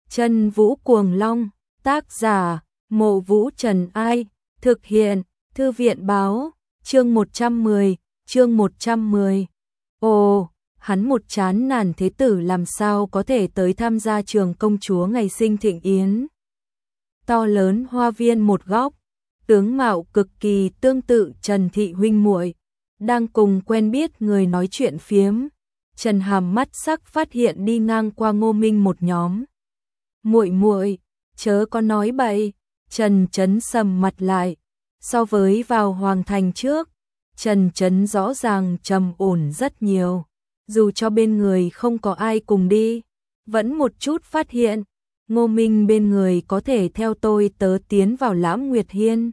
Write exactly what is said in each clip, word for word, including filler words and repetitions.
Chân Vũ Cuồng Long, tác giả, Mộ Vũ Trần Ai, thực hiện, Thư viện báo, chương một trăm mười, chương một trăm mười. Ồ, hắn một chán nản thế tử làm sao có thể tới tham gia trường công chúa ngày sinh thịnh yến. To lớn hoa viên một góc, tướng mạo cực kỳ tương tự Trần thị huynh muội, đang cùng quen biết người nói chuyện phiếm. Trần Hàm mắt sắc phát hiện đi ngang qua Ngô Minh một nhóm. Muội muội, chớ có nói bậy. Trần Chấn sầm mặt lại. So với vào hoàng thành trước, Trần Chấn rõ ràng trầm ổn rất nhiều. Dù cho bên người không có ai cùng đi, vẫn một chút phát hiện, Ngô Minh bên người có thể theo tôi tớ tiến vào Lãm Nguyệt Hiên.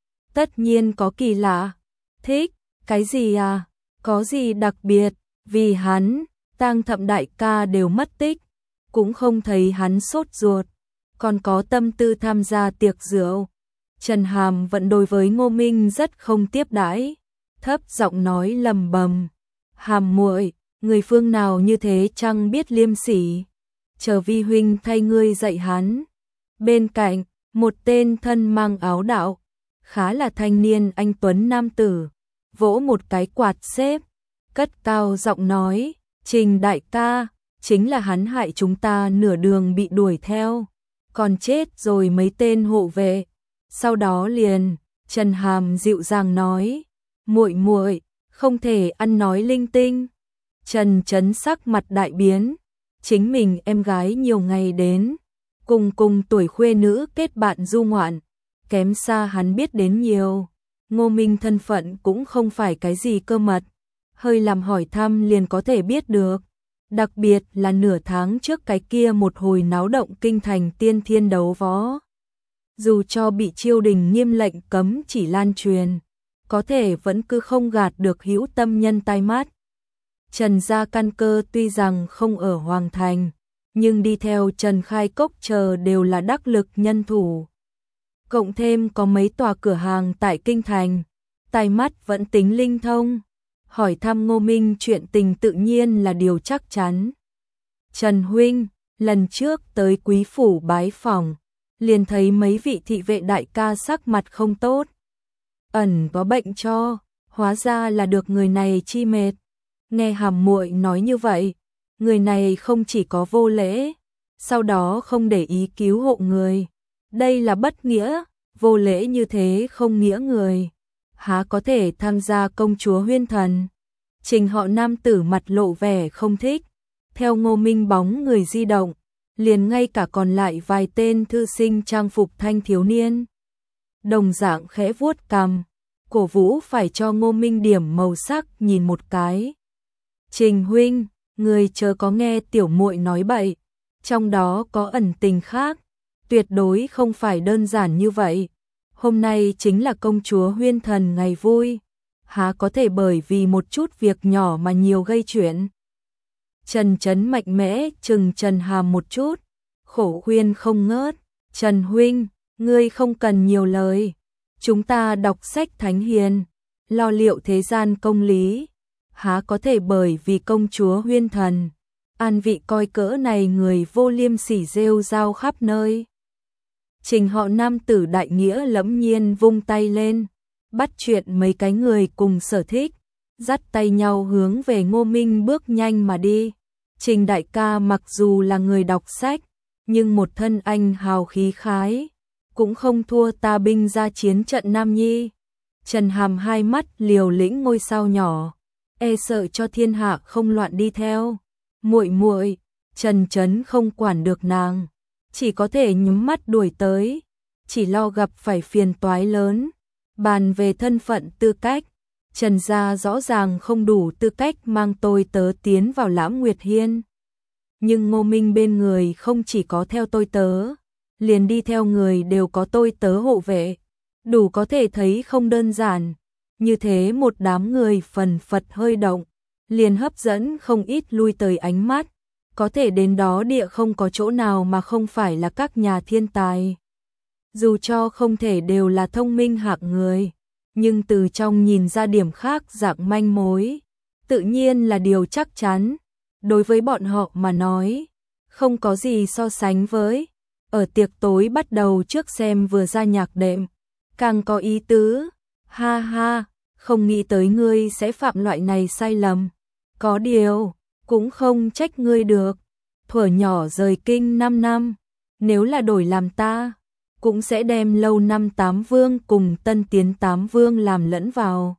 Tất nhiên có kỳ lạ. Thích, cái gì à? Có gì đặc biệt? Vì hắn, Tang Thậm đại ca đều mất tích, cũng không thấy hắn sốt ruột, còn có tâm tư tham gia tiệc rượu. Trần Hàm vẫn đối với Ngô Minh rất không tiếp đãi, thấp giọng nói lầm bầm: "Hàm muội, người phương nào như thế chăng biết liêm sỉ, chờ vi huynh thay ngươi dạy hắn." Bên cạnh, một tên thân mang áo đạo, khá là thanh niên anh tuấn nam tử, vỗ một cái quạt xếp, cất cao giọng nói: "Trình đại ca, chính là hắn hại chúng ta nửa đường bị đuổi theo, còn chết rồi mấy tên hộ vệ." Sau đó liền, Trần Hàm dịu dàng nói: "Muội muội, không thể ăn nói linh tinh." Trần Chấn sắc mặt đại biến, chính mình em gái nhiều ngày đến, cùng cùng tuổi khuê nữ kết bạn du ngoạn, kém xa hắn biết đến nhiều. Ngô Minh thân phận cũng không phải cái gì cơ mật, hơi làm hỏi thăm liền có thể biết được. Đặc biệt là nửa tháng trước cái kia một hồi náo động kinh thành tiên thiên đấu võ. Dù cho bị triều đình nghiêm lệnh cấm chỉ lan truyền, có thể vẫn cứ không gạt được hữu tâm nhân tai mắt. Trần gia căn cơ tuy rằng không ở Hoàng Thành, nhưng đi theo Trần Khai Cốc chờ đều là đắc lực nhân thủ. Cộng thêm có mấy tòa cửa hàng tại kinh thành, tai mắt vẫn tính linh thông. Hỏi thăm Ngô Minh chuyện tình tự nhiên là điều chắc chắn. "Trần huynh, lần trước tới quý phủ bái phỏng, liền thấy mấy vị thị vệ đại ca sắc mặt không tốt, ẩn có bệnh cho, hóa ra là được người này chi mệt." Nghe Hàm muội nói như vậy, người này không chỉ có vô lễ, sau đó không để ý cứu hộ người, đây là bất nghĩa. Vô lễ như thế không nghĩa người, há có thể tham gia công chúa huyên thần. Trình họ nam tử mặt lộ vẻ không thích, theo Ngô Minh bóng người di động, liền ngay cả còn lại vài tên thư sinh trang phục thanh thiếu niên đồng dạng khẽ vuốt cằm, cổ vũ phải cho Ngô Minh điểm màu sắc nhìn một cái. "Trình huynh, người chớ có nghe tiểu muội nói bậy, trong đó có ẩn tình khác, tuyệt đối không phải đơn giản như vậy. Hôm nay chính là công chúa huyên thần ngày vui, há có thể bởi vì một chút việc nhỏ mà nhiều gây chuyện." Trần Chấn mạnh mẽ chừng Trần Hàm một chút, khổ khuyên không ngớt: "Trần huynh, ngươi không cần nhiều lời, chúng ta đọc sách thánh hiền, lo liệu thế gian công lý, há có thể bởi vì công chúa huyên thần, an vị coi cỡ này người vô liêm sỉ rêu rao khắp nơi." Trình họ nam tử đại nghĩa lẫm nhiên vung tay lên, bắt chuyện mấy cái người cùng sở thích, dắt tay nhau hướng về Ngô Minh bước nhanh mà đi. Trình đại ca mặc dù là người đọc sách, nhưng một thân anh hào khí khái, cũng không thua ta binh ra chiến trận Nam Nhi. Trần Hàm hai mắt liều lĩnh ngôi sao nhỏ, e sợ cho thiên hạ không loạn đi theo. "Muội muội." Trần Chấn không quản được nàng, chỉ có thể nhắm mắt đuổi tới, chỉ lo gặp phải phiền toái lớn. Bàn về thân phận tư cách, Trần gia rõ ràng không đủ tư cách mang tôi tớ tiến vào Lãm Nguyệt Hiên. Nhưng Ngô Minh bên người không chỉ có theo tôi tớ, liền đi theo người đều có tôi tớ hộ vệ, đủ có thể thấy không đơn giản. Như thế một đám người phần phật hơi động, liền hấp dẫn không ít lui tới ánh mắt. Có thể đến đó địa không có chỗ nào mà không phải là các nhà thiên tài. Dù cho không thể đều là thông minh hạng người, nhưng từ trong nhìn ra điểm khác dạng manh mối, tự nhiên là điều chắc chắn. Đối với bọn họ mà nói, không có gì so sánh với. Ở tiệc tối bắt đầu trước xem vừa ra nhạc đệm, càng có ý tứ. Ha ha, không nghĩ tới ngươi sẽ phạm loại này sai lầm. Có điều, cũng không trách ngươi được. Thuở nhỏ rời kinh năm năm, nếu là đổi làm ta, cũng sẽ đem lâu năm tám vương cùng tân tiến tám vương làm lẫn vào.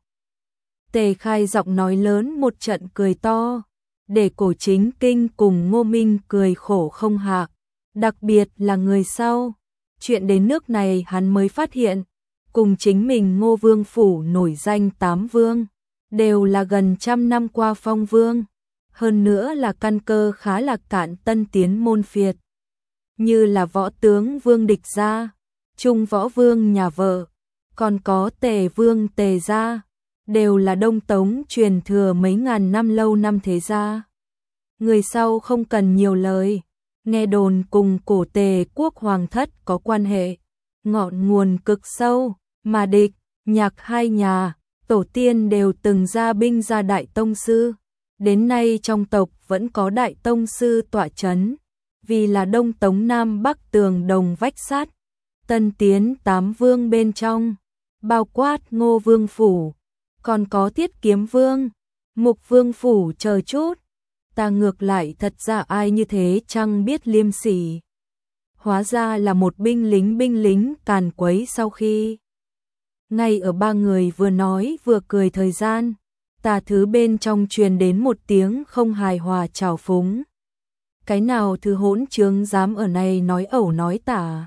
Tề Khai giọng nói lớn một trận cười to, để Cổ Chính Kinh cùng Ngô Minh cười khổ không hạ. Đặc biệt là người sau, chuyện đến nước này hắn mới phát hiện, cùng chính mình Ngô Vương Phủ nổi danh tám vương, đều là gần trăm năm qua phong vương, hơn nữa là căn cơ khá là cạn tân tiến môn phiệt. Như là võ tướng Vương Địch gia, Trung võ vương nhà vợ, còn có Tề vương Tề gia, đều là Đông Tống truyền thừa mấy ngàn năm lâu năm thế gia. Người sau không cần nhiều lời, nghe đồn cùng cổ Tề quốc hoàng thất có quan hệ, ngọn nguồn cực sâu, mà Địch, Nhạc hai nhà, tổ tiên đều từng ra binh ra đại tông sư. Đến nay trong tộc vẫn có đại tông sư tọa chấn, vì là Đông Tống Nam Bắc tường đồng vách sắt. Tân tiến tám vương bên trong, bao quát Ngô Vương Phủ, còn có Thiết Kiếm Vương, Mục Vương Phủ chờ chút. Ta ngược lại thật ra ai như thế chăng biết liêm sỉ. Hóa ra là một binh lính binh lính càn quấy. Sau khi ngay ở ba người vừa nói vừa cười thời gian, tà thứ bên trong truyền đến một tiếng không hài hòa trào phúng. Cái nào thứ hỗn trướng dám ở này nói ẩu nói tả.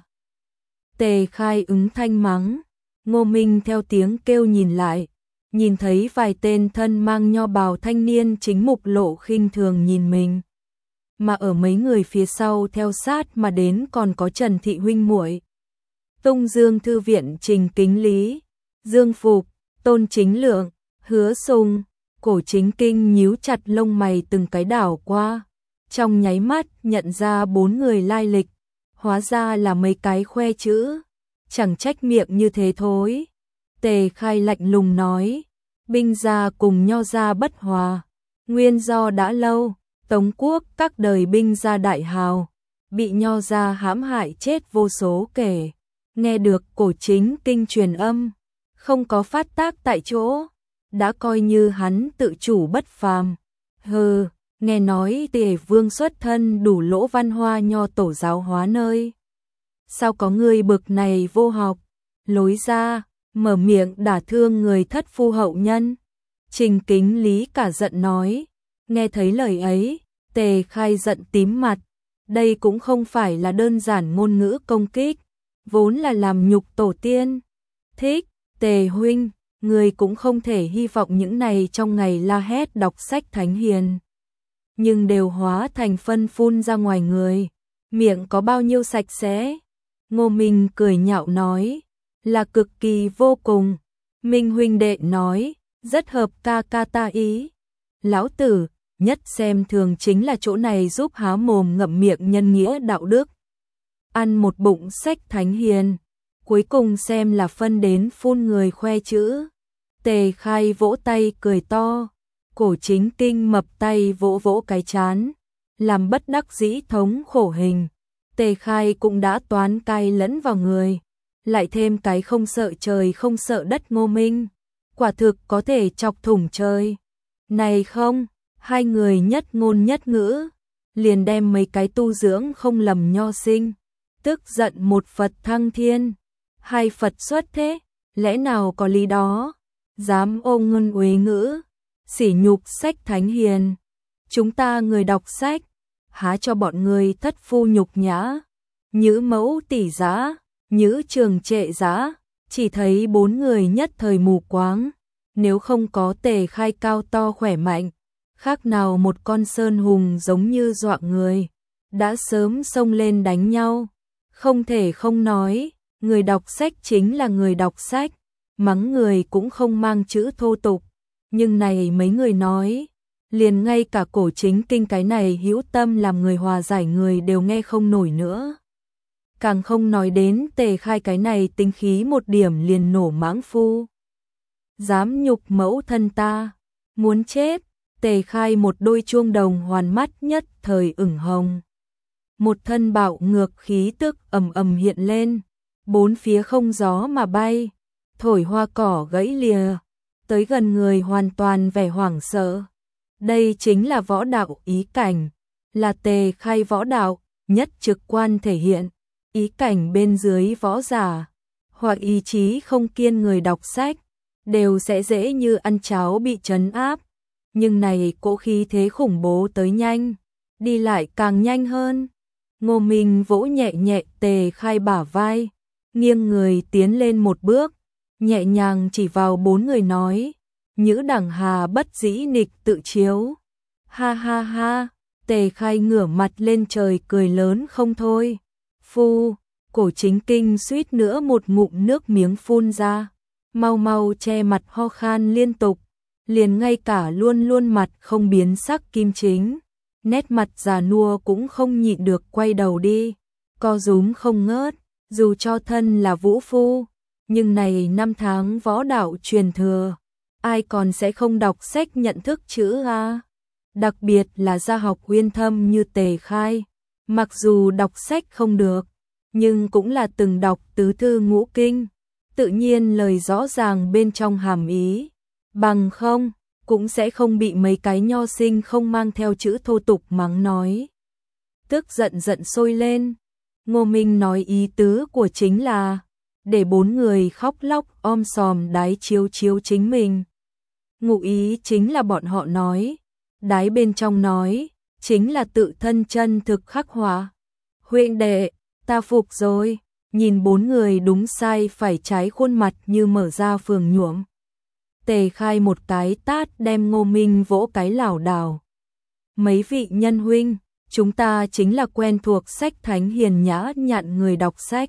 Tề Khai ứng thanh mắng, Ngô Minh theo tiếng kêu nhìn lại, nhìn thấy vài tên thân mang nho bào thanh niên chính mục lộ khinh thường nhìn mình. Mà ở mấy người phía sau theo sát mà đến còn có Trần Thị huynh muội, Tung Dương thư viện Trình Kính Lý, Dương Phục, Tôn Chính Lượng, Hứa Sùng. Cổ Chính Kinh nhíu chặt lông mày từng cái đảo qua, trong nháy mắt nhận ra bốn người lai lịch, hóa ra là mấy cái khoe chữ, chẳng trách miệng như thế thối. Tề Khai lạnh lùng nói, binh gia cùng nho gia bất hòa, nguyên do đã lâu, Tống quốc các đời binh gia đại hào, bị nho gia hãm hại chết vô số kể. Nghe được Cổ Chính Kinh truyền âm, không có phát tác tại chỗ, đã coi như hắn tự chủ bất phàm. Hừ, nghe nói Tề vương xuất thân đủ lỗ văn hoa nho tổ giáo hóa nơi. Sao có người bực này vô học, lối ra, mở miệng đả thương người thất phu hậu nhân. Trình Kính Lý cả giận nói, nghe thấy lời ấy, Tề Khai giận tím mặt. Đây cũng không phải là đơn giản ngôn ngữ công kích, vốn là làm nhục tổ tiên. Thích, Tề huynh, người cũng không thể hy vọng những này trong ngày la hét đọc sách thánh hiền, nhưng đều hóa thành phân phun ra ngoài người, miệng có bao nhiêu sạch sẽ. Ngô Minh cười nhạo nói, là cực kỳ vô cùng. Minh huynh đệ nói, rất hợp ca ca ta ý. Lão tử, nhất xem thường chính là chỗ này giúp há mồm ngậm miệng nhân nghĩa đạo đức. Ăn một bụng sách thánh hiền, cuối cùng xem là phân đến phun người khoe chữ. Tề Khai vỗ tay cười to, Cổ Chính Kinh mập tay vỗ vỗ cái chán, làm bất đắc dĩ thống khổ hình. Tề Khai cũng đã toán cay lẫn vào người, lại thêm cái không sợ trời không sợ đất Ngô Minh, quả thực có thể chọc thủng trời. Này không, hai người nhất ngôn nhất ngữ, liền đem mấy cái tu dưỡng không lầm nho sinh, tức giận một Phật thăng thiên, hai Phật xuất thế, lẽ nào có lý đó, dám ô ngôn uế ngữ, sỉ nhục sách thánh hiền. Chúng ta người đọc sách, há cho bọn người thất phu nhục nhã, nhữ mẫu tỷ giá, nhữ trường trệ giá. Chỉ thấy bốn người nhất thời mù quáng, nếu không có Tề Khai cao to khỏe mạnh, khác nào một con sơn hùng giống như dọa người, đã sớm xông lên đánh nhau. Không thể không nói, người đọc sách chính là người đọc sách, mắng người cũng không mang chữ thô tục, nhưng này mấy người nói, liền ngay cả Cổ Chính Kinh cái này hữu tâm làm người hòa giải người đều nghe không nổi nữa. Càng không nói đến Tề Khai cái này tính khí một điểm liền nổ mãng phu. Dám nhục mẫu thân ta, muốn chết. Tề Khai một đôi chuông đồng hoàn mắt nhất thời ửng hồng. một thân bạo ngược khí tức ầm ầm hiện lên, bốn phía không gió mà bay, thổi hoa cỏ gãy lìa, tới gần người hoàn toàn vẻ hoảng sợ. Đây chính là võ đạo ý cảnh, là Tề Khai võ đạo, nhất trực quan thể hiện, ý cảnh bên dưới võ giả, hoặc ý chí không kiên người đọc sách, đều sẽ dễ như ăn cháo bị trấn áp. Nhưng này cỗ khí thế khủng bố tới nhanh, đi lại càng nhanh hơn. Ngô Minh vỗ nhẹ nhẹ Tề Khai bả vai, nghiêng người tiến lên một bước, nhẹ nhàng chỉ vào bốn người nói, Nhữ Đẳng Hà bất dĩ nịch tự chiếu. Ha ha ha, Tề Khai ngửa mặt lên trời cười lớn không thôi. Phu, Cổ Chính Kinh suýt nữa một ngụm nước miếng phun ra, mau mau che mặt ho khan liên tục, liền ngay cả luôn luôn mặt không biến sắc Kim Chính, nét mặt già nua cũng không nhịn được quay đầu đi, co rúm không ngớt, dù cho thân là vũ phu, nhưng này năm tháng võ đạo truyền thừa, ai còn sẽ không đọc sách nhận thức chữ a? Đặc biệt là gia học uyên thâm như Tề Khai, mặc dù đọc sách không được, nhưng cũng là từng đọc tứ thư ngũ kinh, tự nhiên lời rõ ràng bên trong hàm ý, bằng không, cũng sẽ không bị mấy cái nho sinh không mang theo chữ thô tục mắng nói. Tức giận giận sôi lên, Ngô Minh nói ý tứ của chính là, để bốn người khóc lóc om sòm đái chiếu chiếu chính mình. Ngụ ý chính là bọn họ nói, đái bên trong nói, chính là tự thân chân thực khắc họa. Huynh đệ, ta phục rồi, nhìn bốn người đúng sai phải trái khuôn mặt như mở ra phường nhuộm. Tề Khai một cái tát đem Ngô Minh vỗ cái lảo đảo. Mấy vị nhân huynh, chúng ta chính là quen thuộc sách thánh hiền nhã nhặn người đọc sách.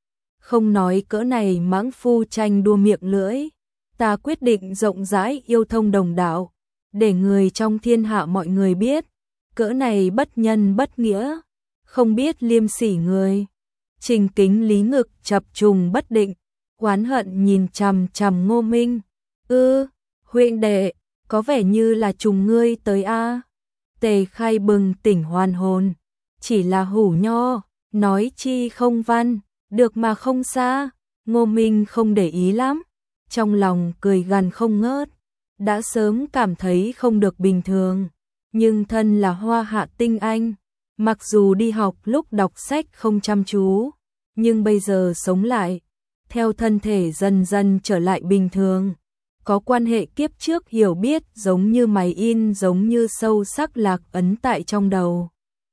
Không nói cỡ này mãng phu tranh đua miệng lưỡi, ta quyết định rộng rãi yêu thông đồng đạo, để người trong thiên hạ mọi người biết, cỡ này bất nhân bất nghĩa, không biết liêm sỉ người. Trình Kính Lý ngực chập trùng bất định, oán hận nhìn chằm chằm Ngô Minh. Ư, huynh đệ, có vẻ như là trùng ngươi tới a. Tề Khai bừng tỉnh hoàn hồn, chỉ là hủ nho, nói chi không văn, được mà không xa. Ngô Minh không để ý lắm, trong lòng cười gằn không ngớt, đã sớm cảm thấy không được bình thường, nhưng thân là hoa hạ tinh anh, mặc dù đi học lúc đọc sách không chăm chú, nhưng bây giờ sống lại, theo thân thể dần dần trở lại bình thường, có quan hệ kiếp trước hiểu biết giống như mày in giống như sâu sắc lạc ấn tại trong đầu.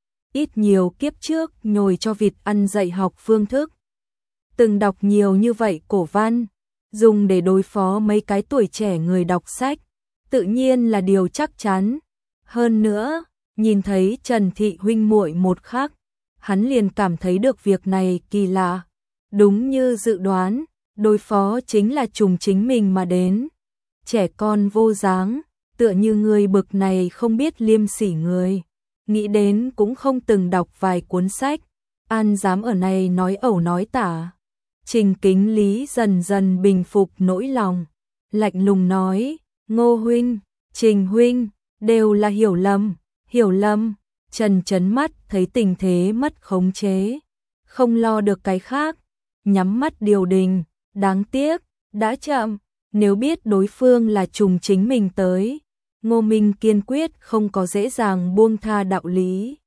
Ít nhiều kiếp trước nhồi cho vịt ăn dạy học phương thức. Từng đọc nhiều như vậy cổ văn, dùng để đối phó mấy cái tuổi trẻ người đọc sách, tự nhiên là điều chắc chắn. Hơn nữa, nhìn thấy Trần Thị huynh muội một khắc, hắn liền cảm thấy được việc này kỳ lạ. Đúng như dự đoán, đối phó chính là trùng chính mình mà đến. Trẻ con vô dáng, tựa như người bực này không biết liêm sỉ người, nghĩ đến cũng không từng đọc vài cuốn sách, an dám ở này nói ẩu nói tả. Trình Kính Lý dần dần bình phục nỗi lòng, lạnh lùng nói, Ngô huynh, Trình huynh, đều là hiểu lầm, hiểu lầm. Trần chấn mắt thấy tình thế mất khống chế, không lo được cái khác, nhắm mắt điều đình, đáng tiếc, đã chậm, nếu biết đối phương là trùng chính mình tới, Ngô Minh kiên quyết không có dễ dàng buông tha đạo lý.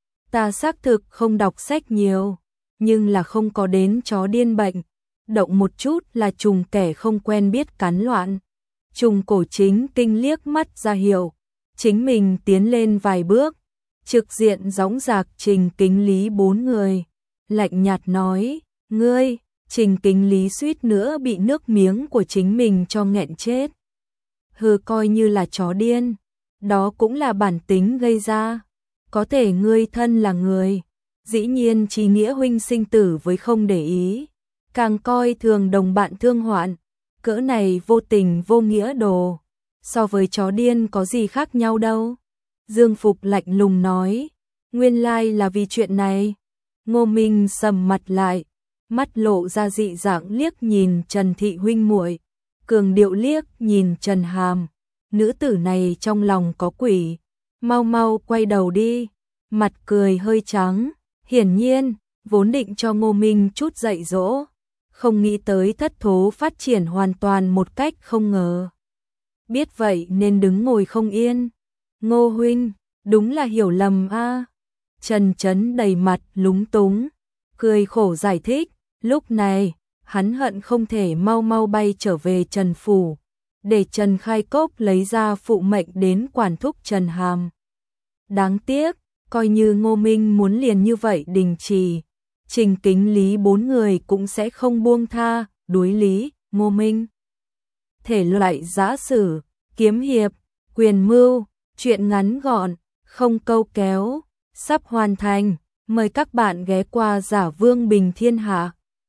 Ta xác thực không đọc sách nhiều, nhưng là không có đến chó điên bệnh, động một chút là trùng kẻ không quen biết cắn loạn. Trùng Cổ Chính Kinh liếc mắt ra hiệu, chính mình tiến lên vài bước, trực diện dõng dạc Trình Kính Lý bốn người, lạnh nhạt nói, ngươi. Trình Kính Lý suýt nữa bị nước miếng của chính mình cho nghẹn chết. Hừ, coi như là chó điên, đó cũng là bản tính gây ra. Có thể ngươi thân là người, dĩ nhiên chỉ nghĩa huynh sinh tử với không để ý, càng coi thường đồng bạn thương hoạn, cỡ này vô tình vô nghĩa đồ, so với chó điên có gì khác nhau đâu. Dương Phục lạnh lùng nói, nguyên lai là vì chuyện này. Ngô Minh sầm mặt lại, mắt lộ ra dị dạng liếc nhìn Trần Thị huynh muội, cường điệu liếc nhìn Trần Hàm, nữ tử này trong lòng có quỷ, mau mau quay đầu đi, mặt cười hơi trắng, Hiển nhiên, vốn định cho Ngô Minh chút dạy dỗ, không nghĩ tới thất thố phát triển hoàn toàn một cách không ngờ. Biết vậy nên đứng ngồi không yên. Ngô huynh, đúng là hiểu lầm a. Trần Chấn đầy mặt lúng túng, cười khổ giải thích, lúc này, hắn hận không thể mau mau bay trở về Trần Phủ, để Trần Khai Cốc lấy ra phụ mệnh đến quản thúc Trần Hàm. Đáng tiếc, coi như Ngô Minh muốn liền như vậy đình chỉ, Trình Kính Lý bốn người cũng sẽ không buông tha, đối lý, Ngô Minh. Thể loại giã sử, kiếm hiệp, quyền mưu, truyện ngắn gọn, không câu kéo, sắp hoàn thành, mời các bạn ghé qua Giả Vương Bình Thiên Hạ.